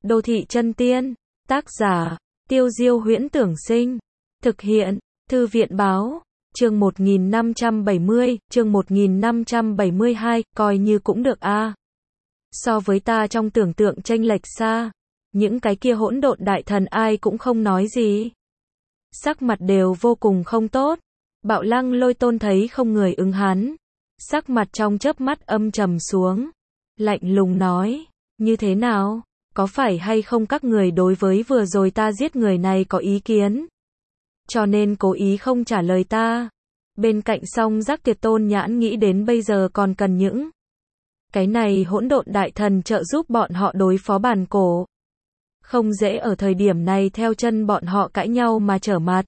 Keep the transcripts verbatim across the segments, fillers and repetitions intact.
Đô thị chân tiên. Tác giả, Tiêu Diêu Huyễn Tưởng Sinh. Thực hiện, Thư viện Báo. Chương một nghìn năm trăm bảy mươi, chương một nghìn năm trăm bảy mươi hai, coi như cũng được a. So với ta trong tưởng tượng chênh lệch xa, những cái kia hỗn độn đại thần ai cũng không nói gì. Sắc mặt đều vô cùng không tốt. Bạo Lăng Lôi Tôn thấy không người ứng hắn, sắc mặt trong chớp mắt âm trầm xuống, lạnh lùng nói, như thế nào, có phải hay không các người đối với vừa rồi ta giết người này có ý kiến, cho nên cố ý không trả lời ta. Bên cạnh Song Giác Tiệt Tôn nhãn nghĩ đến bây giờ còn cần những cái này hỗn độn đại thần trợ giúp bọn họ đối phó bàn cổ. Không dễ ở thời điểm này theo chân bọn họ cãi nhau mà trở mặt.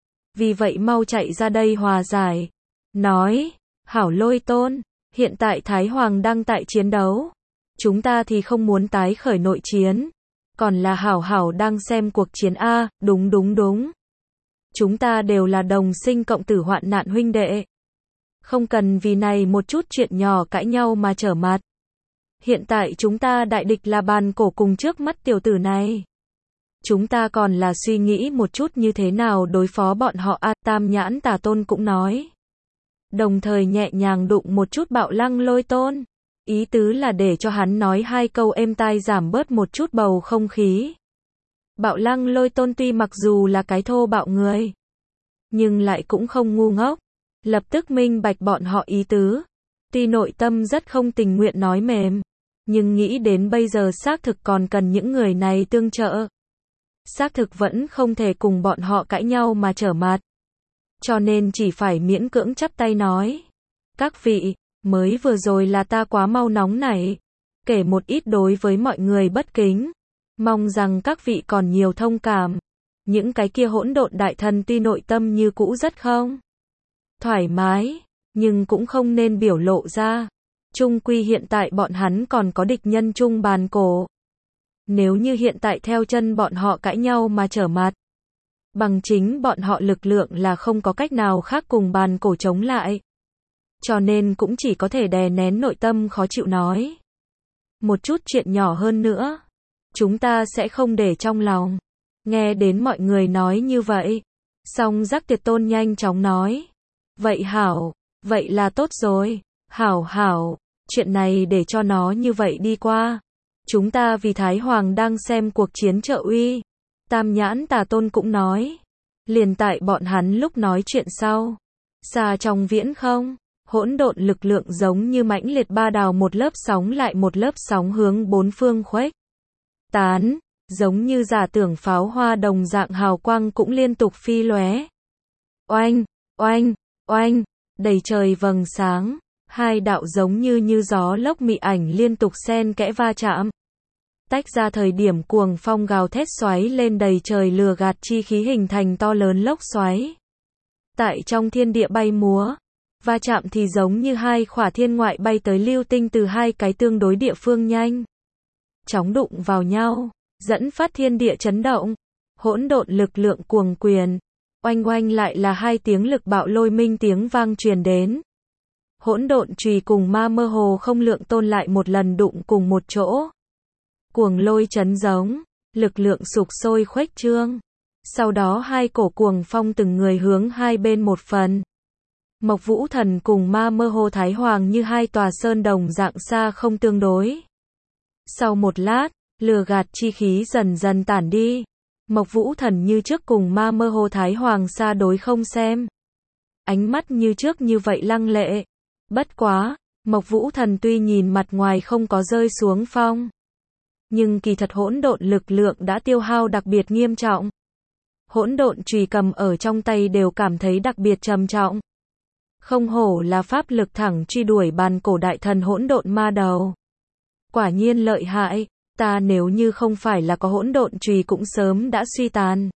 Vì vậy mau chạy ra đây hòa giải. Nói, hảo Lôi Tôn, hiện tại Thái Hoàng đang tại chiến đấu. Chúng ta thì không muốn tái khởi nội chiến. Còn là hảo hảo đang xem cuộc chiến A, đúng đúng đúng. Chúng ta đều là đồng sinh cộng tử hoạn nạn huynh đệ. Không cần vì này một chút chuyện nhỏ cãi nhau mà trở mặt. Hiện tại chúng ta đại địch là bàn cổ cùng trước mắt tiểu tử này. Chúng ta còn là suy nghĩ một chút như thế nào đối phó bọn họ. A Tam Nhãn Tà Tôn cũng nói. Đồng thời nhẹ nhàng đụng một chút Bạo Lăng Lôi Tôn. Ý tứ là để cho hắn nói hai câu êm tai giảm bớt một chút bầu không khí. Bạo Lăng Lôi Tôn tuy mặc dù là cái thô bạo người, nhưng lại cũng không ngu ngốc. Lập tức minh bạch bọn họ ý tứ. Tuy nội tâm rất không tình nguyện nói mềm, nhưng nghĩ đến bây giờ xác thực còn cần những người này tương trợ. Xác thực vẫn không thể cùng bọn họ cãi nhau mà trở mặt. Cho nên chỉ phải miễn cưỡng chắp tay nói. Các vị, mới vừa rồi là ta quá mau nóng nảy, kể một ít đối với mọi người bất kính. Mong rằng các vị còn nhiều thông cảm. Những cái kia hỗn độn đại thần tuy nội tâm như cũ rất không thoải mái, nhưng cũng không nên biểu lộ ra. Chung quy hiện tại bọn hắn còn có địch nhân chung bàn cổ. Nếu như hiện tại theo chân bọn họ cãi nhau mà trở mặt, bằng chính bọn họ lực lượng là không có cách nào khác cùng bàn cổ chống lại. Cho nên cũng chỉ có thể đè nén nội tâm khó chịu nói. Một chút chuyện nhỏ hơn nữa, chúng ta sẽ không để trong lòng. Nghe đến mọi người nói như vậy, Song Giác Tiệt Tôn nhanh chóng nói. Vậy hảo, vậy là tốt rồi. Hảo hảo, chuyện này để cho nó như vậy đi qua. Chúng ta vì Thái Hoàng đang xem cuộc chiến trợ uy. Tam Nhãn Tà Tôn cũng nói. Liền tại bọn hắn lúc nói chuyện sau. Xa trong viễn không, hỗn độn lực lượng giống như mãnh liệt ba đào một lớp sóng lại một lớp sóng hướng bốn phương khuếch tán. Giống như giả tưởng pháo hoa đồng dạng hào quang cũng liên tục phi lóe. Oanh, oanh, oanh, đầy trời vầng sáng. Hai đạo giống như như gió lốc mị ảnh liên tục xen kẽ va chạm. Tách ra thời điểm cuồng phong gào thét xoáy lên đầy trời lừa gạt chi khí hình thành to lớn lốc xoáy. Tại trong thiên địa bay múa. Va chạm thì giống như hai khỏa thiên ngoại bay tới lưu tinh từ hai cái tương đối địa phương nhanh chóng đụng vào nhau, dẫn phát thiên địa chấn động. Hỗn độn lực lượng cuồng quyền. Oanh oanh lại là hai tiếng lực bạo lôi minh tiếng vang truyền đến. Hỗn độn chùy cùng ma mơ hồ không lượng tôn lại một lần đụng cùng một chỗ. Cuồng lôi chấn giống, lực lượng sục sôi khuếch trương. Sau đó hai cổ cuồng phong từng người hướng hai bên một phần. Mộc Vũ Thần cùng ma mơ hồ Thái Hoàng như hai tòa sơn đồng dạng xa không tương đối. Sau một lát, lừa gạt chi khí dần dần tản đi. Mộc Vũ Thần như trước cùng ma mơ hồ Thái Hoàng xa đối không xem. Ánh mắt như trước như vậy lăng lệ. Bất quá, Mộc Vũ Thần tuy nhìn mặt ngoài không có rơi xuống phong, nhưng kỳ thật hỗn độn lực lượng đã tiêu hao đặc biệt nghiêm trọng. Hỗn độn chùy cầm ở trong tay đều cảm thấy đặc biệt trầm trọng. Không hổ là pháp lực thẳng truy đuổi bàn cổ đại thần hỗn độn ma đầu. Quả nhiên lợi hại, ta nếu như không phải là có hỗn độn chùy cũng sớm đã suy tàn.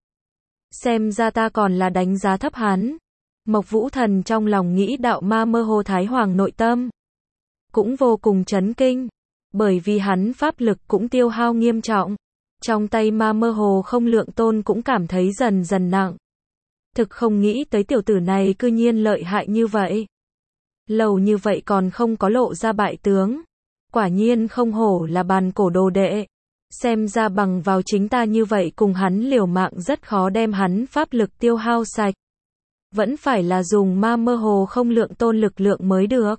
Xem ra ta còn là đánh giá thấp hắn. Mộc Vũ Thần trong lòng nghĩ đạo ma mơ hồ Thái Hoàng nội tâm cũng vô cùng chấn kinh, bởi vì hắn pháp lực cũng tiêu hao nghiêm trọng. Trong tay ma mơ hồ không lượng tôn cũng cảm thấy dần dần nặng. Thực không nghĩ tới tiểu tử này cư nhiên lợi hại như vậy. Lâu như vậy còn không có lộ ra bại tướng. Quả nhiên không hổ là bàn cổ đồ đệ. Xem ra bằng vào chính ta như vậy cùng hắn liều mạng rất khó đem hắn pháp lực tiêu hao sạch. Vẫn phải là dùng ma mơ hồ không lượng tôn lực lượng mới được.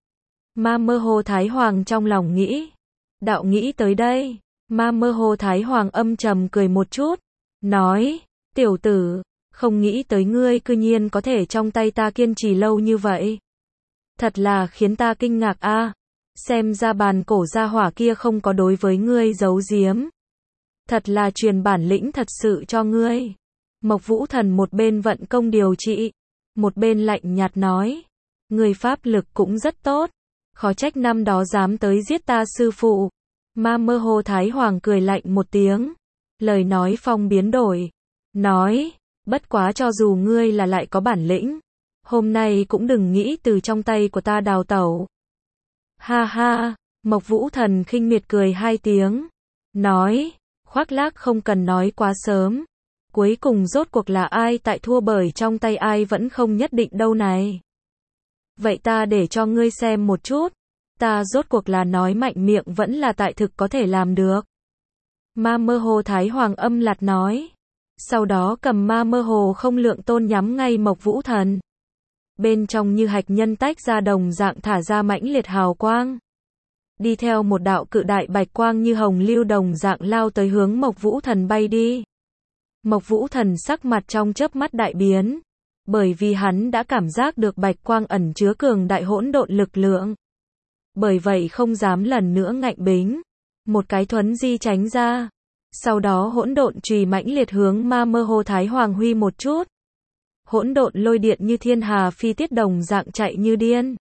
Ma mơ hồ Thái Hoàng trong lòng nghĩ. Đạo nghĩ tới đây, ma mơ hồ Thái Hoàng âm trầm cười một chút, nói, tiểu tử, không nghĩ tới ngươi cư nhiên có thể trong tay ta kiên trì lâu như vậy. Thật là khiến ta kinh ngạc a. Xem ra bàn cổ gia hỏa kia không có đối với ngươi giấu giếm. Thật là truyền bản lĩnh thật sự cho ngươi. Mộc Vũ Thần một bên vận công điều trị, một bên lạnh nhạt nói, ngươi pháp lực cũng rất tốt, khó trách năm đó dám tới giết ta sư phụ. Ma mơ hồ Thái Hoàng cười lạnh một tiếng, lời nói phong biến đổi, nói, bất quá cho dù ngươi là lại có bản lĩnh, hôm nay cũng đừng nghĩ từ trong tay của ta đào tẩu. Ha ha, Mộc Vũ Thần khinh miệt cười hai tiếng, nói, khoác lác không cần nói quá sớm, cuối cùng rốt cuộc là ai tại thua bởi trong tay ai vẫn không nhất định đâu này. Vậy ta để cho ngươi xem một chút, ta rốt cuộc là nói mạnh miệng vẫn là tại thực có thể làm được. Ma mơ hồ Thái Hoàng âm lạt nói, sau đó cầm ma mơ hồ không lượng tôn nhắm ngay Mộc Vũ Thần. Bên trong như hạch nhân tách ra đồng dạng thả ra mãnh liệt hào quang. Đi theo một đạo cự đại bạch quang như hồng lưu đồng dạng lao tới hướng Mộc Vũ Thần bay đi. Mộc Vũ Thần sắc mặt trong chớp mắt đại biến, bởi vì hắn đã cảm giác được bạch quang ẩn chứa cường đại hỗn độn lực lượng. Bởi vậy không dám lần nữa ngạnh bính, một cái thuấn di tránh ra. Sau đó hỗn độn chùy mãnh liệt hướng ma mơ hồ Thái Hoàng huy một chút. Hỗn độn lôi điện như thiên hà phi tiết đồng dạng chạy như điên.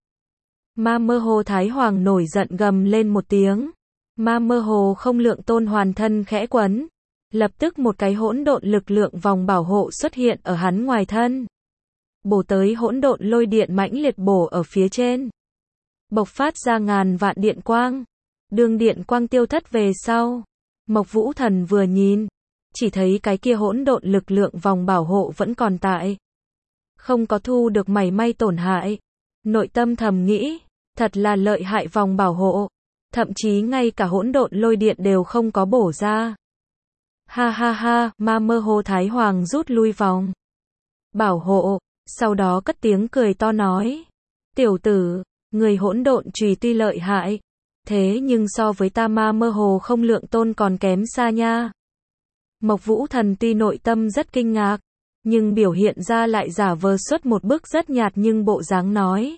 Ma mơ hồ Thái Hoàng nổi giận gầm lên một tiếng. Ma mơ hồ không lượng tôn hoàn thân khẽ quấn. Lập tức một cái hỗn độn lực lượng vòng bảo hộ xuất hiện ở hắn ngoài thân. Bổ tới hỗn độn lôi điện mãnh liệt bổ ở phía trên. Bộc phát ra ngàn vạn điện quang. Đường điện quang tiêu thất về sau. Mộc Vũ Thần vừa nhìn, chỉ thấy cái kia hỗn độn lực lượng vòng bảo hộ vẫn còn tại. Không có thu được mảy may tổn hại. Nội tâm thầm nghĩ, thật là lợi hại vòng bảo hộ. Thậm chí ngay cả hỗn độn lôi điện đều không có bổ ra. Ha ha ha, ma mơ hồ Thái Hoàng rút lui vòng bảo hộ, sau đó cất tiếng cười to nói, tiểu tử, người hỗn độn chùy tuy lợi hại, thế nhưng so với ta ma mơ hồ không lượng tôn còn kém xa nha. Mộc Vũ Thần tuy nội tâm rất kinh ngạc, nhưng biểu hiện ra lại giả vờ xuất một bức rất nhạt nhưng bộ dáng nói,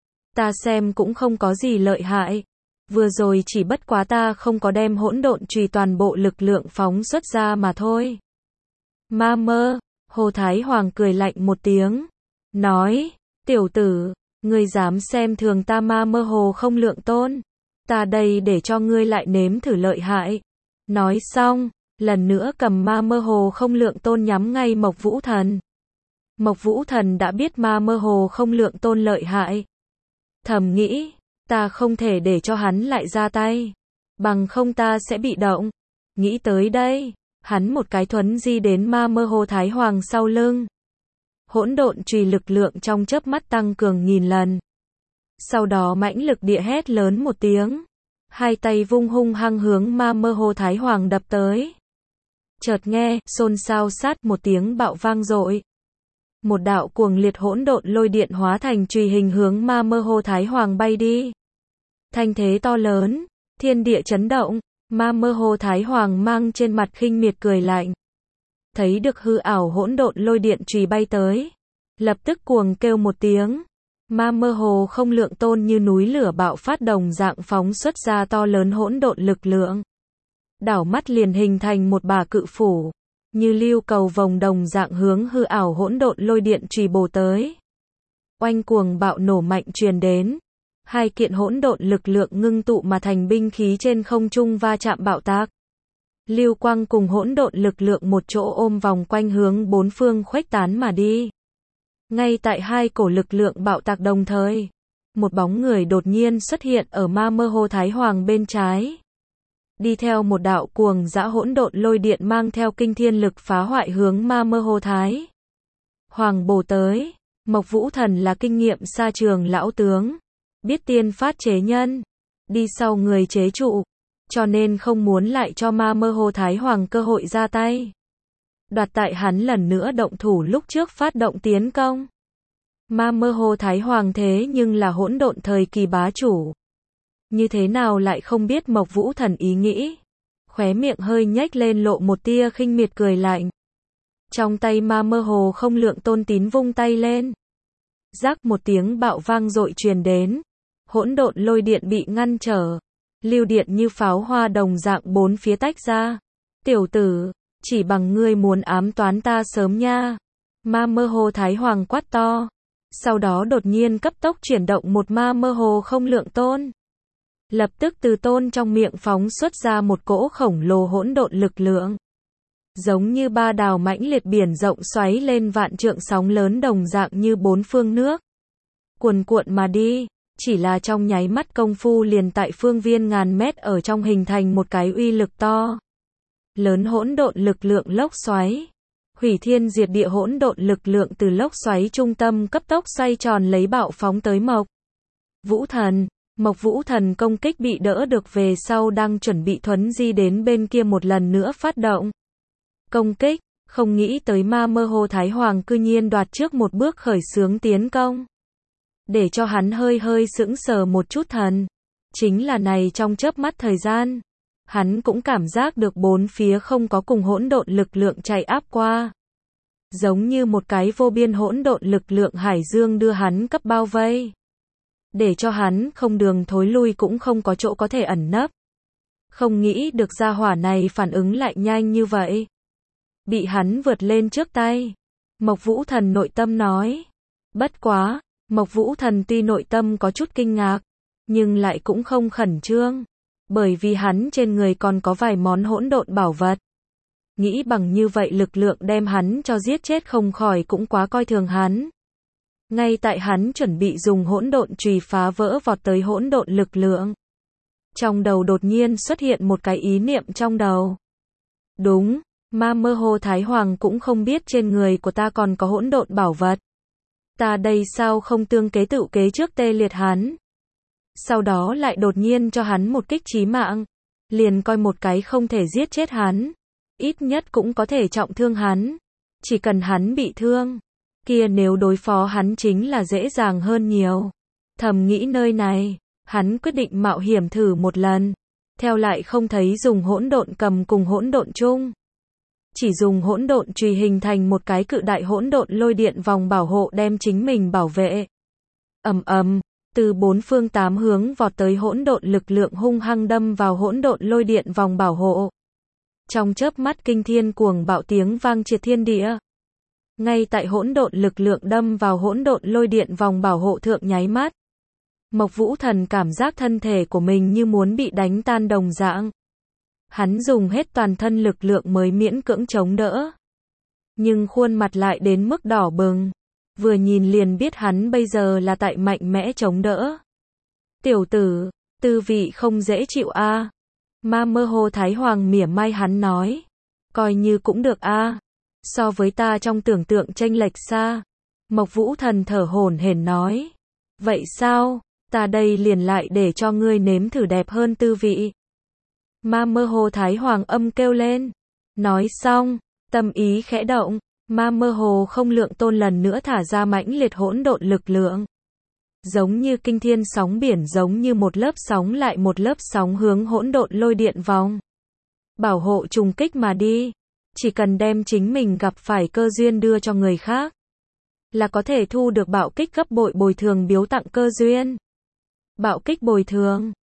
ta xem cũng không có gì lợi hại. Vừa rồi chỉ bất quá ta không có đem hỗn độn chùy toàn bộ lực lượng phóng xuất ra mà thôi. Ma mơ, Hồ Thái Hoàng cười lạnh một tiếng, nói, tiểu tử, ngươi dám xem thường ta ma mơ hồ không lượng tôn, ta đây để cho ngươi lại nếm thử lợi hại. Nói xong, lần nữa cầm ma mơ hồ không lượng tôn nhắm ngay Mộc Vũ Thần. Mộc Vũ Thần đã biết ma mơ hồ không lượng tôn lợi hại. Thầm nghĩ, ta không thể để cho hắn lại ra tay, bằng không ta sẽ bị động. Nghĩ tới đây, hắn một cái thuấn di đến ma mơ hồ Thái Hoàng sau lưng. Hỗn độn chùy lực lượng trong chớp mắt tăng cường nghìn lần. Sau đó mãnh lực địa hét lớn một tiếng, hai tay vung hung hăng hướng ma mơ hồ Thái Hoàng đập tới. Chợt nghe, xôn xao sát một tiếng bạo vang dội. Một đạo cuồng liệt hỗn độn lôi điện hóa thành chùy hình hướng ma mơ hồ Thái Hoàng bay đi. Thanh thế to lớn, thiên địa chấn động, ma mơ hồ Thái Hoàng mang trên mặt khinh miệt cười lạnh. Thấy được hư ảo hỗn độn lôi điện chùy bay tới, lập tức cuồng kêu một tiếng. Ma mơ hồ không lượng tôn như núi lửa bạo phát đồng dạng phóng xuất ra to lớn hỗn độn lực lượng. Đảo mắt liền hình thành một bả cự phủ, như lưu cầu vòng đồng dạng hướng hư ảo hỗn độn lôi điện chùy bổ tới. Oanh cuồng bạo nổ mạnh truyền đến, hai kiện hỗn độn lực lượng ngưng tụ mà thành binh khí trên không trung va chạm bạo tạc. Lưu quang cùng hỗn độn lực lượng một chỗ ôm vòng quanh hướng bốn phương khuếch tán mà đi. Ngay tại hai cổ lực lượng bạo tạc đồng thời, một bóng người đột nhiên xuất hiện ở ma mơ hồ Thái Hoàng bên trái. Đi theo một đạo cuồng dã hỗn độn lôi điện mang theo kinh thiên lực phá hoại hướng ma mơ hồ Thái Hoàng bổ tới. Mộc Vũ Thần là kinh nghiệm xa trường lão tướng, biết tiên phát chế nhân, đi sau người chế trụ, cho nên không muốn lại cho Ma Mơ Hồ Thái Hoàng cơ hội ra tay. Đoạt tại hắn lần nữa động thủ lúc trước phát động tiến công. Ma Mơ Hồ Thái Hoàng thế nhưng là hỗn độn thời kỳ bá chủ. Như thế nào lại không biết Mộc Vũ Thần ý nghĩ. Khóe miệng hơi nhếch lên lộ một tia khinh miệt cười lạnh. Trong tay Ma Mơ Hồ không lượng tôn tín vung tay lên. Rắc một tiếng bạo vang dội truyền đến. Hỗn độn lôi điện bị ngăn trở. Lưu điện như pháo hoa đồng dạng bốn phía tách ra. Tiểu tử, chỉ bằng ngươi muốn ám toán ta sớm nha. Ma Mơ Hồ Thái Hoàng quát to. Sau đó đột nhiên cấp tốc chuyển động một Ma Mơ Hồ không lượng tôn. Lập tức từ tôn trong miệng phóng xuất ra một cỗ khổng lồ hỗn độn lực lượng. Giống như ba đào mãnh liệt biển rộng xoáy lên vạn trượng sóng lớn đồng dạng như bốn phương nước. Cuồn cuộn mà đi, chỉ là trong nháy mắt công phu liền tại phương viên ngàn mét ở trong hình thành một cái uy lực to. Lớn hỗn độn lực lượng lốc xoáy. Hủy thiên diệt địa hỗn độn lực lượng từ lốc xoáy trung tâm cấp tốc xoay tròn lấy bạo phóng tới Mộc Vũ Thần. Mộc Vũ Thần công kích bị đỡ được về sau đang chuẩn bị thuấn di đến bên kia một lần nữa phát động. Công kích, không nghĩ tới Ma Mơ Hồ Thái Hoàng cư nhiên đoạt trước một bước khởi xướng tiến công. Để cho hắn hơi hơi sững sờ một chút thần. Chính là này trong chớp mắt thời gian. Hắn cũng cảm giác được bốn phía không có cùng hỗn độn lực lượng chạy áp qua. Giống như một cái vô biên hỗn độn lực lượng hải dương đưa hắn cấp bao vây. Để cho hắn không đường thối lui cũng không có chỗ có thể ẩn nấp. Không nghĩ được gia hỏa này phản ứng lại nhanh như vậy. Bị hắn vượt lên trước tay. Mộc Vũ Thần nội tâm nói. Bất quá, Mộc Vũ Thần tuy nội tâm có chút kinh ngạc, nhưng lại cũng không khẩn trương. Bởi vì hắn trên người còn có vài món hỗn độn bảo vật. Nghĩ bằng như vậy lực lượng đem hắn cho giết chết không khỏi cũng quá coi thường hắn. Ngay tại hắn chuẩn bị dùng hỗn độn chùy phá vỡ vọt tới hỗn độn lực lượng. Trong đầu đột nhiên xuất hiện một cái ý niệm trong đầu. Đúng, Ma Mơ Hồ Thái Hoàng cũng không biết trên người của ta còn có hỗn độn bảo vật. Ta đây sao không tương kế tự kế trước tê liệt hắn. Sau đó lại đột nhiên cho hắn một kích chí mạng. Liền coi một cái không thể giết chết hắn. Ít nhất cũng có thể trọng thương hắn. Chỉ cần hắn bị thương. Kia nếu đối phó hắn chính là dễ dàng hơn nhiều. Thầm nghĩ nơi này, hắn quyết định mạo hiểm thử một lần. Theo lại không thấy dùng hỗn độn cầm cùng hỗn độn chung. Chỉ dùng hỗn độn chùy hình thành một cái cự đại hỗn độn lôi điện vòng bảo hộ đem chính mình bảo vệ. Ầm ầm, từ bốn phương tám hướng vọt tới hỗn độn lực lượng hung hăng đâm vào hỗn độn lôi điện vòng bảo hộ. Trong chớp mắt kinh thiên cuồng bạo tiếng vang triệt thiên địa. Ngay tại hỗn độn lực lượng đâm vào hỗn độn lôi điện vòng bảo hộ thượng nháy mắt. Mộc Vũ Thần cảm giác thân thể của mình như muốn bị đánh tan đồng dạng. Hắn dùng hết toàn thân lực lượng mới miễn cưỡng chống đỡ. Nhưng khuôn mặt lại đến mức đỏ bừng. Vừa nhìn liền biết hắn bây giờ là tại mạnh mẽ chống đỡ. Tiểu tử, tư vị không dễ chịu a. À. Ma Mơ Hồ Thái Hoàng mỉa mai hắn nói. Coi như cũng được a. À. So với ta trong tưởng tượng chênh lệch xa. Mộc Vũ Thần thở hổn hển nói. Vậy sao, ta đây liền lại để cho ngươi nếm thử đẹp hơn tư vị. Ma Mơ Hồ Thái Hoàng âm kêu lên. Nói xong, tâm ý khẽ động, Ma Mơ Hồ không lượng tôn lần nữa thả ra mãnh liệt hỗn độn lực lượng. Giống như kinh thiên sóng biển giống như một lớp sóng lại một lớp sóng hướng hỗn độn lôi điện vòng. Bảo hộ trùng kích mà đi. Chỉ cần đem chính mình gặp phải cơ duyên đưa cho người khác. Là có thể thu được bạo kích gấp bội bồi thường biếu tặng cơ duyên. Bạo kích bồi thường.